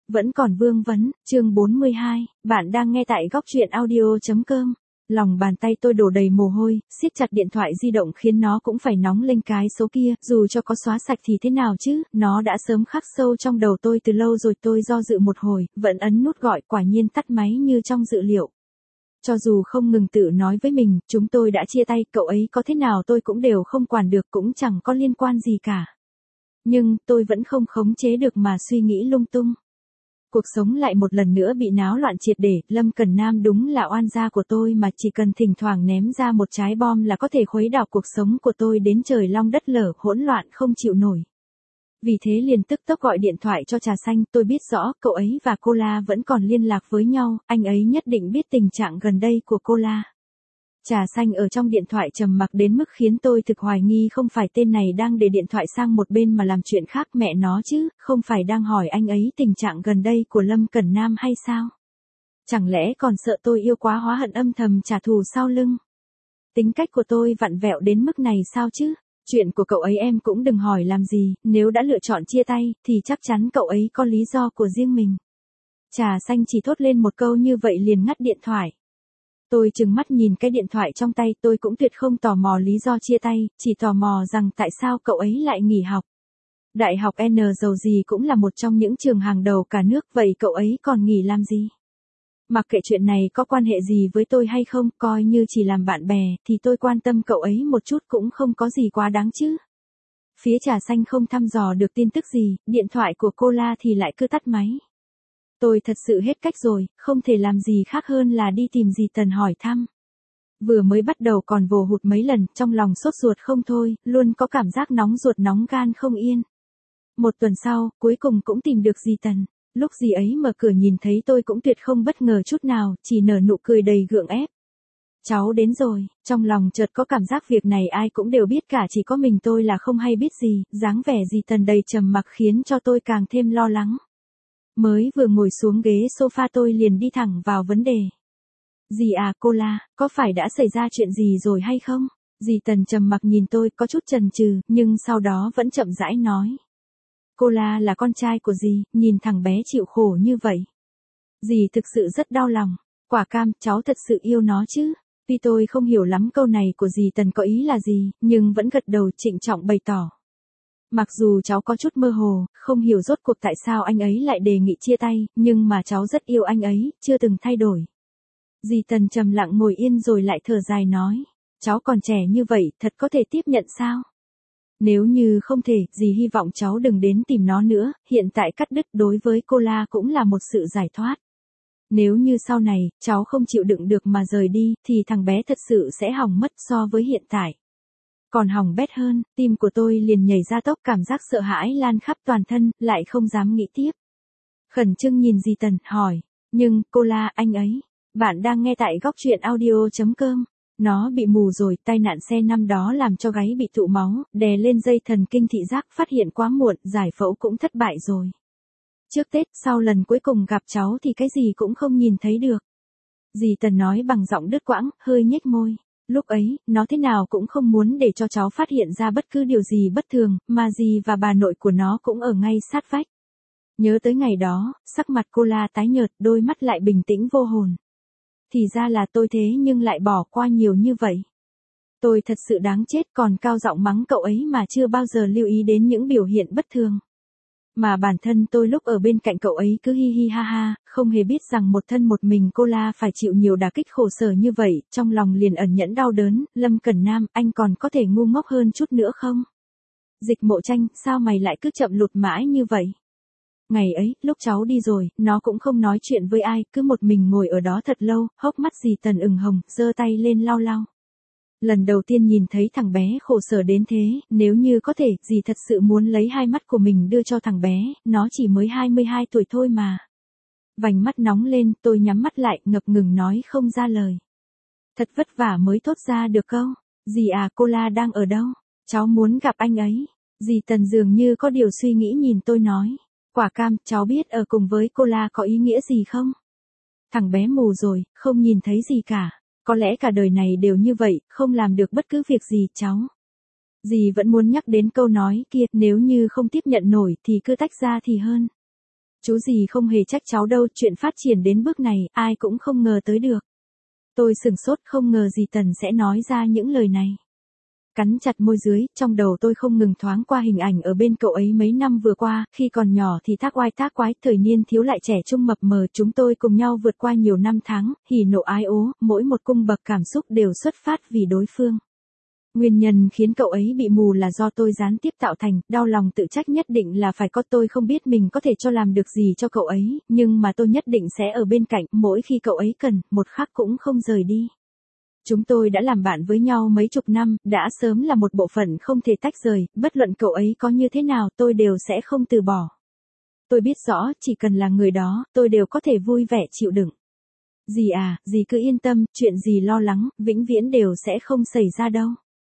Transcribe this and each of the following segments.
Vẫn còn vương vấn, chương 42, bạn đang nghe tại góc truyện audio.com. Lòng bàn tay tôi đổ đầy mồ hôi, siết chặt điện thoại di động khiến nó cũng phải nóng lên cái số kia, dù cho có xóa sạch thì thế nào chứ, nó đã sớm khắc sâu trong đầu tôi từ lâu rồi. Tôi do dự một hồi, vẫn ấn nút gọi, quả nhiên tắt máy như trong dự liệu. Cho dù không ngừng tự nói với mình, chúng tôi đã chia tay, cậu ấy có thế nào tôi cũng đều không quản được, cũng chẳng có liên quan gì cả. Nhưng, tôi vẫn không khống chế được mà suy nghĩ lung tung. Cuộc sống lại một lần nữa bị náo loạn triệt để, Lâm Cẩn Nam đúng là oan gia của tôi mà chỉ cần thỉnh thoảng ném ra một trái bom là có thể khuấy đảo cuộc sống của tôi đến trời long đất lở, hỗn loạn không chịu nổi. Vì thế liền tức tốc gọi điện thoại cho Trà Xanh, tôi biết rõ cậu ấy và cô La vẫn còn liên lạc với nhau, anh ấy nhất định biết tình trạng gần đây của cô La. Trà Xanh ở trong điện thoại trầm mặc đến mức khiến tôi thực hoài nghi không phải tên này đang để điện thoại sang một bên mà làm chuyện khác, mẹ nó chứ, không phải đang hỏi anh ấy tình trạng gần đây của Lâm Cẩn Nam hay sao? Chẳng lẽ còn sợ tôi yêu quá hóa hận âm thầm trả thù sau lưng? Tính cách của tôi vặn vẹo đến mức này sao chứ? Chuyện của cậu ấy em cũng đừng hỏi làm gì, nếu đã lựa chọn chia tay, thì chắc chắn cậu ấy có lý do của riêng mình. Trà Xanh chỉ thốt lên một câu như vậy liền ngắt điện thoại. Tôi trừng mắt nhìn cái điện thoại trong tay, tôi cũng tuyệt không tò mò lý do chia tay, chỉ tò mò rằng tại sao cậu ấy lại nghỉ học. Đại học N dầu gì cũng là một trong những trường hàng đầu cả nước, vậy cậu ấy còn nghỉ làm gì? Mặc kệ chuyện này có quan hệ gì với tôi hay không, coi như chỉ làm bạn bè, thì tôi quan tâm cậu ấy một chút cũng không có gì quá đáng chứ. Phía Trà Xanh không thăm dò được tin tức gì, điện thoại của cô La thì lại cứ tắt máy. Tôi thật sự hết cách rồi, không thể làm gì khác hơn là đi tìm dì Tần hỏi thăm. Vừa mới bắt đầu còn vồ hụt mấy lần, trong lòng sốt ruột không thôi, luôn có cảm giác nóng ruột nóng gan không yên. Một tuần sau, cuối cùng cũng tìm được dì Tần. Lúc dì ấy mở cửa nhìn thấy tôi cũng tuyệt không bất ngờ chút nào, chỉ nở nụ cười đầy gượng ép. Cháu đến rồi, trong lòng chợt có cảm giác việc này ai cũng đều biết cả, chỉ có mình tôi là không hay biết gì, dáng vẻ dì Tần đầy trầm mặc khiến cho tôi càng thêm lo lắng. Mới vừa ngồi xuống ghế sofa tôi liền đi thẳng vào vấn đề. Dì à, cô La, có phải đã xảy ra chuyện gì rồi hay không? Dì Tần trầm mặc nhìn tôi có chút chần chừ, nhưng sau đó vẫn chậm rãi nói. Cô La là con trai của dì, nhìn thằng bé chịu khổ như vậy. Dì thực sự rất đau lòng. Quả cam, cháu thật sự yêu nó chứ? Tuy tôi không hiểu lắm câu này của dì Tần có ý là gì, nhưng vẫn gật đầu trịnh trọng bày tỏ. Mặc dù cháu có chút mơ hồ, không hiểu rốt cuộc tại sao anh ấy lại đề nghị chia tay, nhưng mà cháu rất yêu anh ấy, chưa từng thay đổi. Dì Tần trầm lặng ngồi yên rồi lại thở dài nói, cháu còn trẻ như vậy, thật có thể tiếp nhận sao? Nếu như không thể, dì hy vọng cháu đừng đến tìm nó nữa, hiện tại cắt đứt đối với cô La cũng là một sự giải thoát. Nếu như sau này, cháu không chịu đựng được mà rời đi, thì thằng bé thật sự sẽ hỏng mất so với hiện tại. Còn hỏng bét hơn, tim của tôi liền nhảy ra tốc, cảm giác sợ hãi lan khắp toàn thân, lại không dám nghĩ tiếp. Khẩn trương nhìn dì Tần, hỏi, nhưng, cô La, anh ấy, bạn đang nghe tại góc truyện audio.com. Nó bị mù rồi, tai nạn xe năm đó làm cho gáy bị tụ máu, đè lên dây thần kinh thị giác, phát hiện quá muộn, giải phẫu cũng thất bại rồi. Trước Tết, sau lần cuối cùng gặp cháu thì cái gì cũng không nhìn thấy được. Dì Tần nói bằng giọng đứt quãng, hơi nhếch môi. Lúc ấy, nó thế nào cũng không muốn để cho cháu phát hiện ra bất cứ điều gì bất thường, mà dì và bà nội của nó cũng ở ngay sát vách. Nhớ tới ngày đó, sắc mặt cô La tái nhợt, đôi mắt lại bình tĩnh vô hồn. Thì ra là tôi thế nhưng lại bỏ qua nhiều như vậy. Tôi thật sự đáng chết, còn cao giọng mắng cậu ấy mà chưa bao giờ lưu ý đến những biểu hiện bất thường. Mà bản thân tôi lúc ở bên cạnh cậu ấy cứ hi hi ha ha, không hề biết rằng một thân một mình cô La phải chịu nhiều đả kích khổ sở như vậy, trong lòng liền ẩn nhẫn đau đớn. Lâm Cẩn Nam, anh còn có thể ngu ngốc hơn chút nữa không? Dịch Mộ Tranh, sao mày lại cứ chậm lụt mãi như vậy? Ngày ấy, lúc cháu đi rồi, nó cũng không nói chuyện với ai, cứ một mình ngồi ở đó thật lâu, hốc mắt dì Tần ửng hồng, giơ tay lên lau lau. Lần đầu tiên nhìn thấy thằng bé khổ sở đến thế, nếu như có thể, dì thật sự muốn lấy hai mắt của mình đưa cho thằng bé, nó chỉ mới 22 tuổi thôi mà. Vành mắt nóng lên, tôi nhắm mắt lại, ngập ngừng nói không ra lời. Thật vất vả mới thốt ra được câu, dì à, cô La đang ở đâu? Cháu muốn gặp anh ấy. Dì Tần dường như có điều suy nghĩ nhìn tôi nói. Quả cam, cháu biết ở cùng với cô La có ý nghĩa gì không? Thằng bé mù rồi, không nhìn thấy gì cả. Có lẽ cả đời này đều như vậy, không làm được bất cứ việc gì cháu. Dì vẫn muốn nhắc đến câu nói kia, nếu như không tiếp nhận nổi thì cứ tách ra thì hơn. Chú gì không hề trách cháu đâu, chuyện phát triển đến bước này, ai cũng không ngờ tới được. Tôi sửng sốt, không ngờ dì Tần sẽ nói ra những lời này. Cắn chặt môi dưới, trong đầu tôi không ngừng thoáng qua hình ảnh ở bên cậu ấy mấy năm vừa qua, khi còn nhỏ thì thác oai thác quái, thời niên thiếu lại trẻ trung mập mờ, chúng tôi cùng nhau vượt qua nhiều năm tháng, hỉ nộ ái ố, mỗi một cung bậc cảm xúc đều xuất phát vì đối phương. Nguyên nhân khiến cậu ấy bị mù là do tôi gián tiếp tạo thành, đau lòng tự trách nhất định là phải có, tôi không biết mình có thể cho làm được gì cho cậu ấy, nhưng mà tôi nhất định sẽ ở bên cạnh, mỗi khi cậu ấy cần, một khắc cũng không rời đi. Chúng tôi đã làm bạn với nhau mấy chục năm, đã sớm là một bộ phận không thể tách rời, bất luận cậu ấy có như thế nào tôi đều sẽ không từ bỏ. Tôi biết rõ, chỉ cần là người đó, tôi đều có thể vui vẻ chịu đựng. Dì à, dì cứ yên tâm, chuyện gì lo lắng, vĩnh viễn đều sẽ không xảy ra đâu.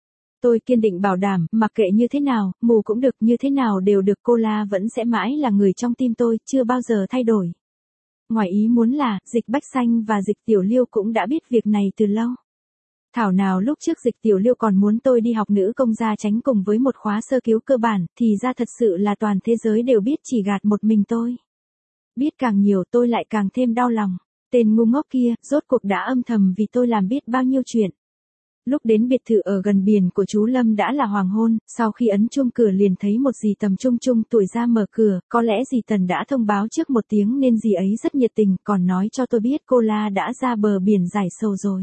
Tôi kiên định bảo đảm, mặc kệ như thế nào, mù cũng được, như thế nào đều được, cô La vẫn sẽ mãi là người trong tim tôi, chưa bao giờ thay đổi. Ngoài ý muốn là, Dịch Bách Xanh và Dịch Tiểu Liêu cũng đã biết việc này từ lâu. Thảo nào lúc trước Dịch Tiểu Liêu còn muốn tôi đi học nữ công gia tránh cùng với một khóa sơ cứu cơ bản, thì ra thật sự là toàn thế giới đều biết chỉ gạt một mình tôi. Biết càng nhiều tôi lại càng thêm đau lòng. Tên ngu ngốc kia, rốt cuộc đã âm thầm vì tôi làm biết bao nhiêu chuyện. Lúc đến biệt thự ở gần biển của chú Lâm đã là hoàng hôn, sau khi ấn chuông cửa liền thấy một dì tầm trung trung tuổi ra mở cửa, có lẽ dì Tần đã thông báo trước một tiếng nên dì ấy rất nhiệt tình, còn nói cho tôi biết cô La đã ra bờ biển giải sầu rồi.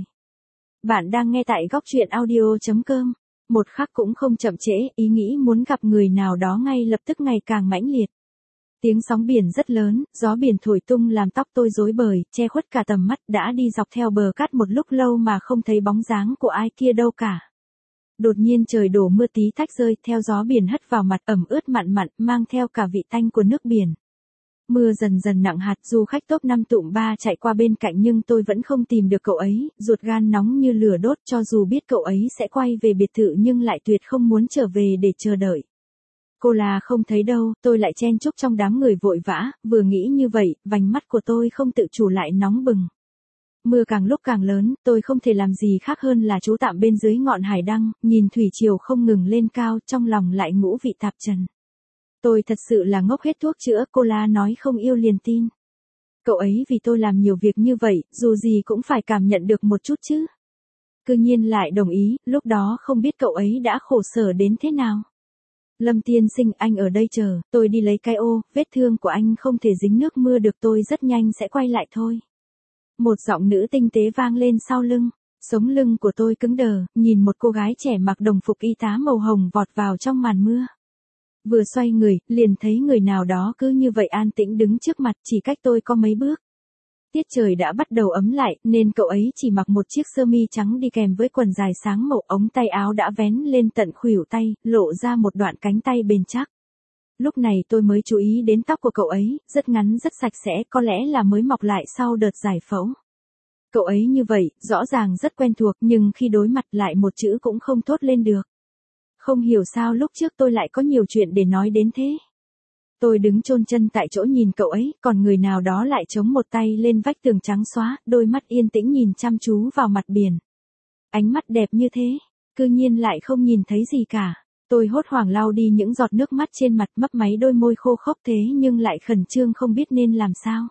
Bạn đang nghe tại góc truyện audio.com. Một khắc cũng không chậm trễ, ý nghĩ muốn gặp người nào đó ngay lập tức ngày càng mãnh liệt. Tiếng sóng biển rất lớn, gió biển thổi tung làm tóc tôi rối bời, che khuất cả tầm mắt, đã đi dọc theo bờ cát một lúc lâu mà không thấy bóng dáng của ai kia đâu cả. Đột nhiên trời đổ mưa tí tách rơi, theo gió biển hất vào mặt ẩm ướt mặn mặn, mang theo cả vị tanh của nước biển. Mưa dần dần nặng hạt, du khách top 5 tụm 3 chạy qua bên cạnh nhưng tôi vẫn không tìm được cậu ấy, ruột gan nóng như lửa đốt, cho dù biết cậu ấy sẽ quay về biệt thự nhưng lại tuyệt không muốn trở về để chờ đợi. Cô là không thấy đâu, tôi lại chen chúc trong đám người vội vã, vừa nghĩ như vậy, vành mắt của tôi không tự chủ lại nóng bừng. Mưa càng lúc càng lớn, tôi không thể làm gì khác hơn là trú tạm bên dưới ngọn hải đăng, nhìn thủy triều không ngừng lên cao, trong lòng lại ngũ vị tạp trần. Tôi thật sự là ngốc hết thuốc chữa, cô La nói không yêu liền tin. Cậu ấy vì tôi làm nhiều việc như vậy, dù gì cũng phải cảm nhận được một chút chứ. Cư nhiên lại đồng ý, lúc đó không biết cậu ấy đã khổ sở đến thế nào. Lâm tiên sinh, anh ở đây chờ, tôi đi lấy cái ô, vết thương của anh không thể dính nước mưa được, tôi rất nhanh sẽ quay lại thôi. Một giọng nữ tinh tế vang lên sau lưng, sống lưng của tôi cứng đờ, nhìn một cô gái trẻ mặc đồng phục y tá màu hồng vọt vào trong màn mưa. Vừa xoay người, liền thấy người nào đó cứ như vậy an tĩnh đứng trước mặt, chỉ cách tôi có mấy bước. Tiết trời đã bắt đầu ấm lại, nên cậu ấy chỉ mặc một chiếc sơ mi trắng đi kèm với quần dài sáng màu, ống tay áo đã vén lên tận khuỷu tay, lộ ra một đoạn cánh tay bền chắc. Lúc này tôi mới chú ý đến tóc của cậu ấy, rất ngắn rất sạch sẽ, có lẽ là mới mọc lại sau đợt giải phẫu. Cậu ấy như vậy, rõ ràng rất quen thuộc nhưng khi đối mặt lại một chữ cũng không thốt lên được. Không hiểu sao lúc trước tôi lại có nhiều chuyện để nói đến thế. Tôi đứng chôn chân tại chỗ nhìn cậu ấy, còn người nào đó lại chống một tay lên vách tường trắng xóa, đôi mắt yên tĩnh nhìn chăm chú vào mặt biển. Ánh mắt đẹp như thế, cư nhiên lại không nhìn thấy gì cả. Tôi hốt hoảng lau đi những giọt nước mắt trên mặt, mấp máy đôi môi khô khốc thế nhưng lại khẩn trương không biết nên làm sao.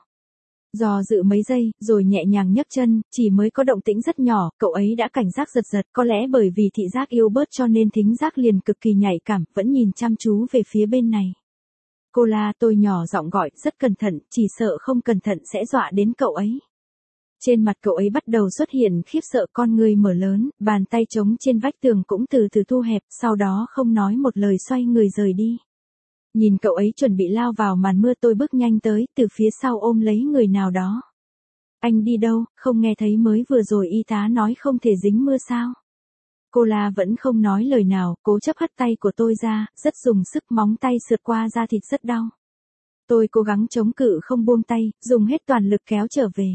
Do dự mấy giây, rồi nhẹ nhàng nhấc chân, chỉ mới có động tĩnh rất nhỏ, cậu ấy đã cảnh giác giật giật, có lẽ bởi vì thị giác yếu bớt cho nên thính giác liền cực kỳ nhạy cảm, vẫn nhìn chăm chú về phía bên này. Cô La, tôi nhỏ giọng gọi, rất cẩn thận, chỉ sợ không cẩn thận sẽ dọa đến cậu ấy. Trên mặt cậu ấy bắt đầu xuất hiện khiếp sợ, con người mở lớn, bàn tay trống trên vách tường cũng từ từ thu hẹp, sau đó không nói một lời xoay người rời đi. Nhìn cậu ấy chuẩn bị lao vào màn mưa, tôi bước nhanh tới, từ phía sau ôm lấy người nào đó. Anh đi đâu, không nghe thấy mới vừa rồi y tá nói không thể dính mưa sao? Cô La vẫn không nói lời nào, cố chấp hất tay của tôi ra, rất dùng sức, móng tay sượt qua da thịt rất đau. Tôi cố gắng chống cự không buông tay, dùng hết toàn lực kéo trở về.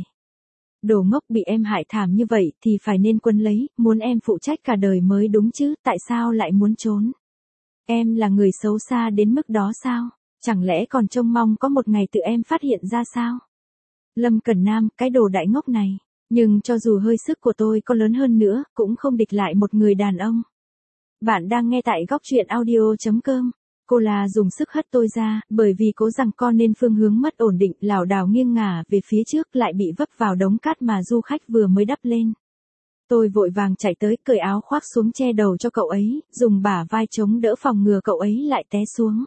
Đồ ngốc, bị em hại thảm như vậy thì phải nên quấn lấy, muốn em phụ trách cả đời mới đúng chứ, tại sao lại muốn trốn? Em là người xấu xa đến mức đó sao? Chẳng lẽ còn trông mong có một ngày tự em phát hiện ra sao? Lâm Cẩn Nam, cái đồ đại ngốc này. Nhưng cho dù hơi sức của tôi có lớn hơn nữa, cũng không địch lại một người đàn ông. Bạn đang nghe tại góc truyện audio.com. Cô La dùng sức hất tôi ra, bởi vì cố rằng con nên phương hướng mất ổn định, lảo đảo nghiêng ngả về phía trước lại bị vấp vào đống cát mà du khách vừa mới đắp lên. Tôi vội vàng chạy tới, cởi áo khoác xuống che đầu cho cậu ấy, dùng bả vai chống đỡ phòng ngừa cậu ấy lại té xuống.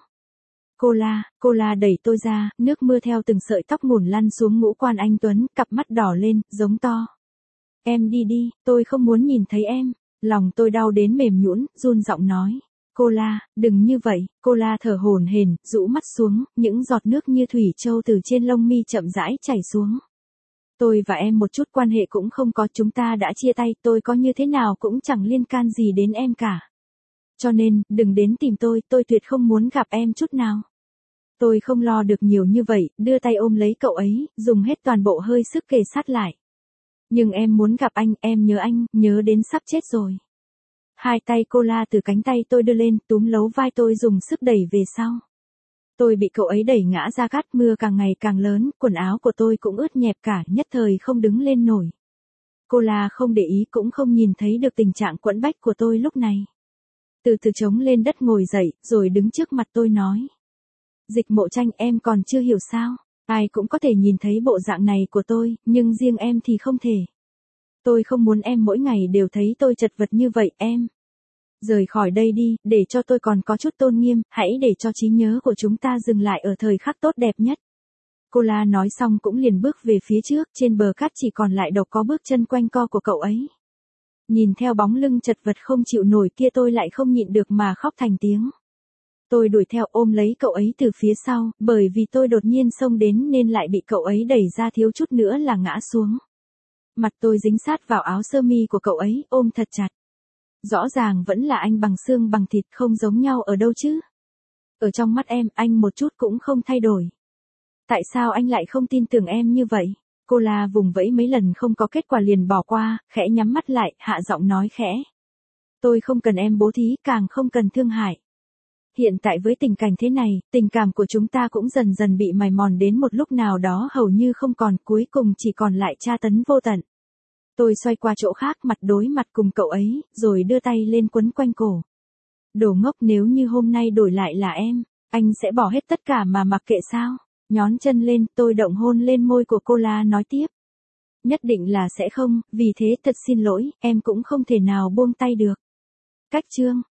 Cô La đẩy tôi ra, nước mưa theo từng sợi tóc ngủn lăn xuống ngũ quan anh Tuấn, cặp mắt đỏ lên, giống to. Em đi đi, tôi không muốn nhìn thấy em. Lòng tôi đau đến mềm nhũn, run giọng nói. Cô La, đừng như vậy. Cô La thở hổn hển, rũ mắt xuống, những giọt nước như thủy châu từ trên lông mi chậm rãi chảy xuống. Tôi và em một chút quan hệ cũng không có, chúng ta đã chia tay, tôi có như thế nào cũng chẳng liên can gì đến em cả. Cho nên, đừng đến tìm tôi tuyệt không muốn gặp em chút nào. Tôi không lo được nhiều như vậy, đưa tay ôm lấy cậu ấy, dùng hết toàn bộ hơi sức kề sát lại. Nhưng em muốn gặp anh, nhớ đến sắp chết rồi. Hai tay cô La từ cánh tay tôi đưa lên, túm lấy vai tôi dùng sức đẩy về sau. Tôi bị cậu ấy đẩy ngã ra cát, mưa càng ngày càng lớn, quần áo của tôi cũng ướt nhẹp cả, nhất thời không đứng lên nổi. Cô La không để ý cũng không nhìn thấy được tình trạng quẫn bách của tôi lúc này. Từ từ chống lên đất ngồi dậy, rồi đứng trước mặt tôi nói. Dịch Mộ Tranh, em còn chưa hiểu sao? Ai cũng có thể nhìn thấy bộ dạng này của tôi, nhưng riêng em thì không thể. Tôi không muốn em mỗi ngày đều thấy tôi chật vật như vậy, em. Rời khỏi đây đi, để cho tôi còn có chút tôn nghiêm, hãy để cho trí nhớ của chúng ta dừng lại ở thời khắc tốt đẹp nhất. Cô La nói xong cũng liền bước về phía trước, trên bờ cát chỉ còn lại độc có bước chân quanh co của cậu ấy. Nhìn theo bóng lưng chật vật không chịu nổi kia tôi lại không nhịn được mà khóc thành tiếng. Tôi đuổi theo ôm lấy cậu ấy từ phía sau, bởi vì tôi đột nhiên xông đến nên lại bị cậu ấy đẩy ra thiếu chút nữa là ngã xuống. Mặt tôi dính sát vào áo sơ mi của cậu ấy, ôm thật chặt. Rõ ràng vẫn là anh bằng xương bằng thịt, không giống nhau ở đâu chứ. Ở trong mắt em, anh một chút cũng không thay đổi. Tại sao anh lại không tin tưởng em như vậy? Cô La vùng vẫy mấy lần không có kết quả liền bỏ qua, khẽ nhắm mắt lại, hạ giọng nói khẽ. Tôi không cần em bố thí, càng không cần thương hại. Hiện tại với tình cảnh thế này, tình cảm của chúng ta cũng dần dần bị mài mòn đến một lúc nào đó hầu như không còn, cuối cùng chỉ còn lại tra tấn vô tận. Tôi xoay qua chỗ khác, mặt đối mặt cùng cậu ấy, rồi đưa tay lên quấn quanh cổ. Đồ ngốc, nếu như hôm nay đổi lại là em, anh sẽ bỏ hết tất cả mà mặc kệ sao? Nhón chân lên, tôi động hôn lên môi của cô La nói tiếp. Nhất định là sẽ không, vì thế thật xin lỗi, em cũng không thể nào buông tay được. Cách chương